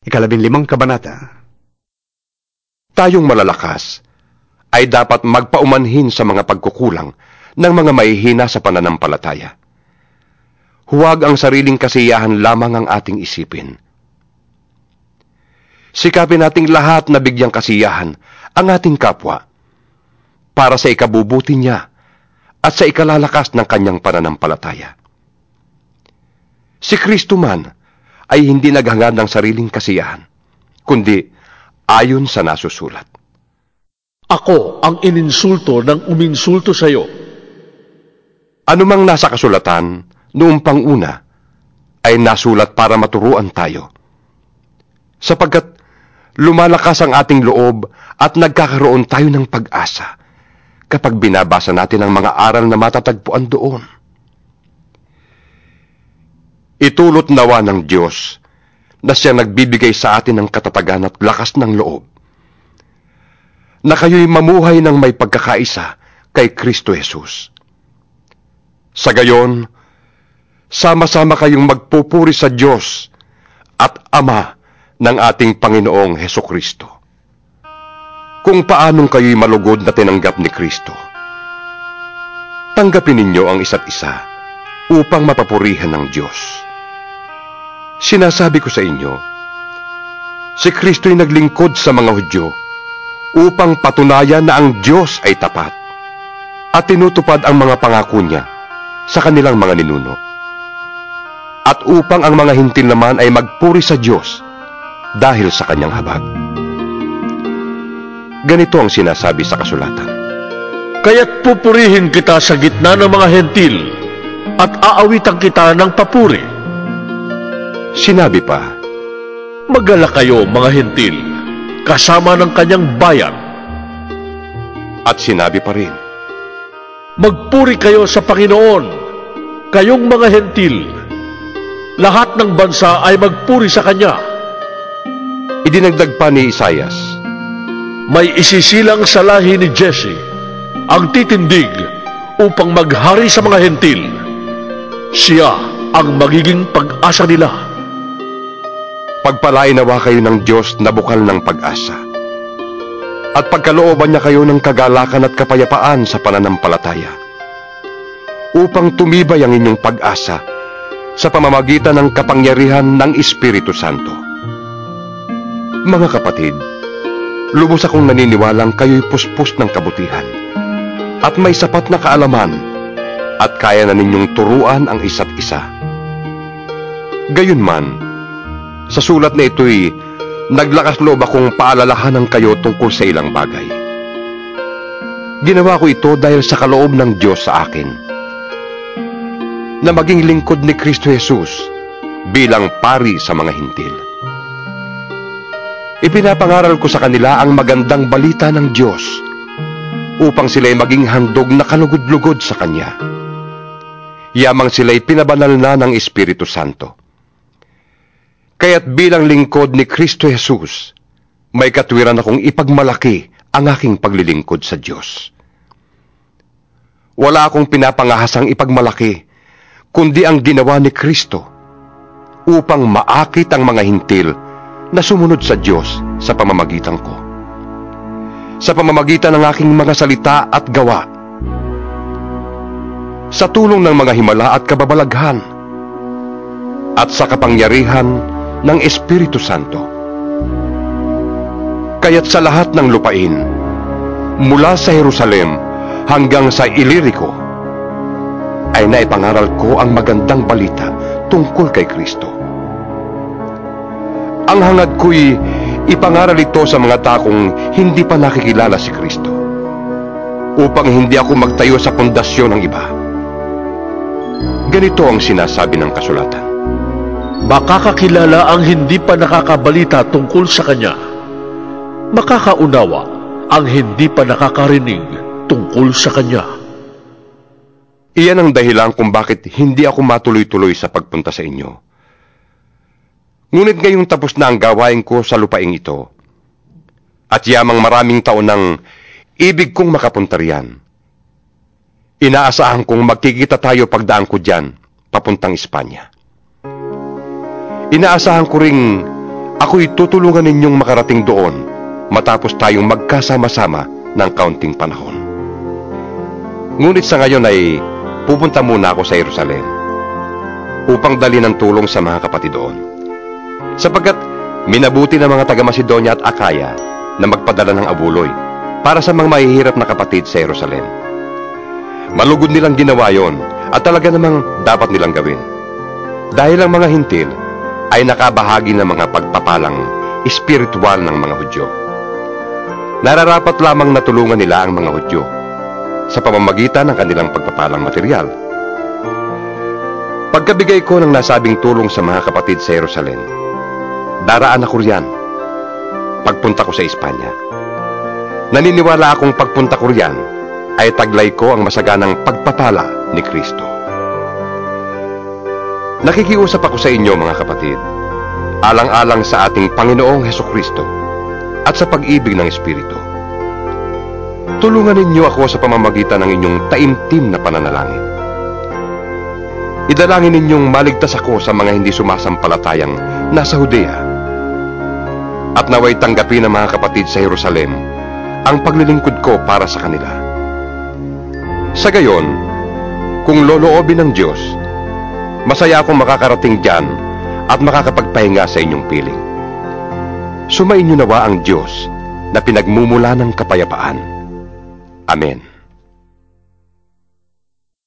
15 kabanata. Tayong malalakas ay dapat magpaumanhin sa mga pagkukulang ng mga mahihina sa pananampalataya. Huwag ang sariling kasiyahan lamang ang ating isipin. Sikapin nating lahat na bigyang kasiyahan ang ating kapwa para sa ikabubuti niya at sa ikalalakas ng kanyang pananampalataya. Si Kristo man ay hindi naghangad ng sariling kasiyahan, kundi ayon sa nasusulat. Ako ang ininsulto ng uminsulto sa iyo. Anumang nasa kasulatan noong panguna ay nasulat para maturuan tayo, sapagkat lumalakas ang ating loob at nagkakaroon tayo ng pag-asa kapag binabasa natin ang mga aral na matatagpuan doon. Itulot nawa ng Diyos na siya nagbibigay sa atin ng katatagan at lakas ng loob, na kayo'y mamuhay ng may pagkakaisa kay Kristo Jesus. Sa gayon, sama-sama kayong magpupuri sa Diyos at Ama ng ating Panginoong Hesukristo. Kung paanong kayo'y malugod na tinanggap ni Kristo, tanggapin ninyo ang isa't isa upang mapapurihan ng Diyos. Sinasabi ko sa inyo, si Kristo'y naglingkod sa mga Hudyo upang patunayan na ang Diyos ay tapat at tinutupad ang mga pangako niya sa kanilang mga ninuno, at upang ang mga hintil naman ay magpuri sa Diyos dahil sa kanyang habag. Ganito ang sinasabi sa kasulatan: Kaya't pupurihin kita sa gitna ng mga hentil at aawitan kita ng papuri. Sinabi pa, Magala kayo, mga hentil, kasama ng kanyang bayan. at sinabi pa rin, Magpuri kayo sa Panginoon, kayong mga hentil. Lahat ng bansa ay magpuri sa Kanya. idinagdag pa ni Isaias, May isisilang sa lahi ni Jesse ang titindig upang maghari sa mga hentil. Siya ang magiging pag-asa nila. pagpalain nawa kayo ng Diyos na bukal ng pag-asa, at pagkalooban niya kayo ng kagalakan at kapayapaan sa pananampalataya, upang tumibay ang inyong pag-asa sa pamamagitan ng kapangyarihan ng Espiritu Santo. Mga kapatid, lubos akong naniniwalang kayo'y puspos ng kabutihan at may sapat na kaalaman at kaya na ninyong turuan ang isa't isa. Gayunman, sa sulat na ito'y naglakas loob akong paalalahanan kayo tungkol sa ilang bagay. Ginawa ko ito dahil sa kaloob ng Diyos sa akin, na maging lingkod ni Kristo Jesus bilang pari sa mga hintil. Ipinapangaral ko sa kanila ang magandang balita ng Diyos upang sila'y maging handog na kalugod-lugod sa Kanya. Yamang sila'y pinabanal na ng Espiritu Santo. Kaya't bilang lingkod ni Kristo Jesus, may katwiran akong ipagmalaki ang aking paglilingkod sa Diyos. Wala akong pinapangahasang ipagmalaki, kundi ang ginawa ni Kristo upang maakit ang mga hintil na sumunod sa Diyos sa pamamagitan ko, sa pamamagitan ng aking mga salita at gawa, sa tulong ng mga himala at kababalaghan, at sa kapangyarihan ng Espiritu Santo. Kaya't sa lahat ng lupain, mula sa Jerusalem hanggang sa Ilirico, ay naipangaral ko ang magandang balita tungkol kay Kristo. Ang hangad ko'y ipangaral ito sa mga takong hindi pa nakikilala si Kristo, upang hindi ako magtayo sa pundasyon ng iba. Ganito ang sinasabi ng kasulatan: Makakakilala ang hindi pa nakakabalita tungkol sa Kanya. Makakaunawa ang hindi pa nakakarinig tungkol sa Kanya. Iyan ang dahilan kung bakit hindi ako matuloy-tuloy sa pagpunta sa inyo. Ngunit ngayong tapos na ang gawain ko sa lupaing ito, at yamang maraming taon nang ibig kong makapunta riyan, inaasahan kong magkikita tayo pagdaan ko diyan papuntang Espanya. Inaasahan ko ring ako'y tutulungan ninyong makarating doon matapos tayong magkasama-sama ng kaunting panahon. Ngunit sa ngayon ay pupunta muna ako sa Jerusalem upang dali ng tulong sa mga kapatid doon, sapagkat minabuti ng mga taga-Macedonia at Akaya na magpadala ng abuloy para sa mga mahihirap na kapatid sa Jerusalem. Malugod nilang ginawa yon at talaga namang dapat nilang gawin, dahil ang mga hintil ay nakabahagi ng mga pagpapalang espiritual ng mga Hudyo. Nararapat lamang na tulungan nila ang mga Hudyo sa pamamagitan ng kanilang pagpapalang material. Pagkabigay ko ng nasabing tulong sa mga kapatid sa Jerusalem, daraan ako riyan pagpunta ko sa Espanya. Naniniwala akong pagpunta ko riyan ay taglay ko ang masaganang pagpapala ni Kristo. Nakikiusap ako sa inyo mga kapatid, alang-alang sa ating Panginoong Hesukristo at sa pag-ibig ng Espiritu. Tulungan ninyo ako sa pamamagitan ng inyong taimtim na pananalangin. Idalangin ninyong maligtas ako sa mga hindi sumasampalatayang nasa Judea, at naway tanggapin ng mga kapatid sa Jerusalem ang paglilingkod ko para sa kanila. Sa gayon, kung loloobin ng Diyos, masaya akong makakarating diyan at makakapagpahinga sa inyong piling. Sumainyo nawa ang Diyos na pinagmumula ng kapayapaan. Amen.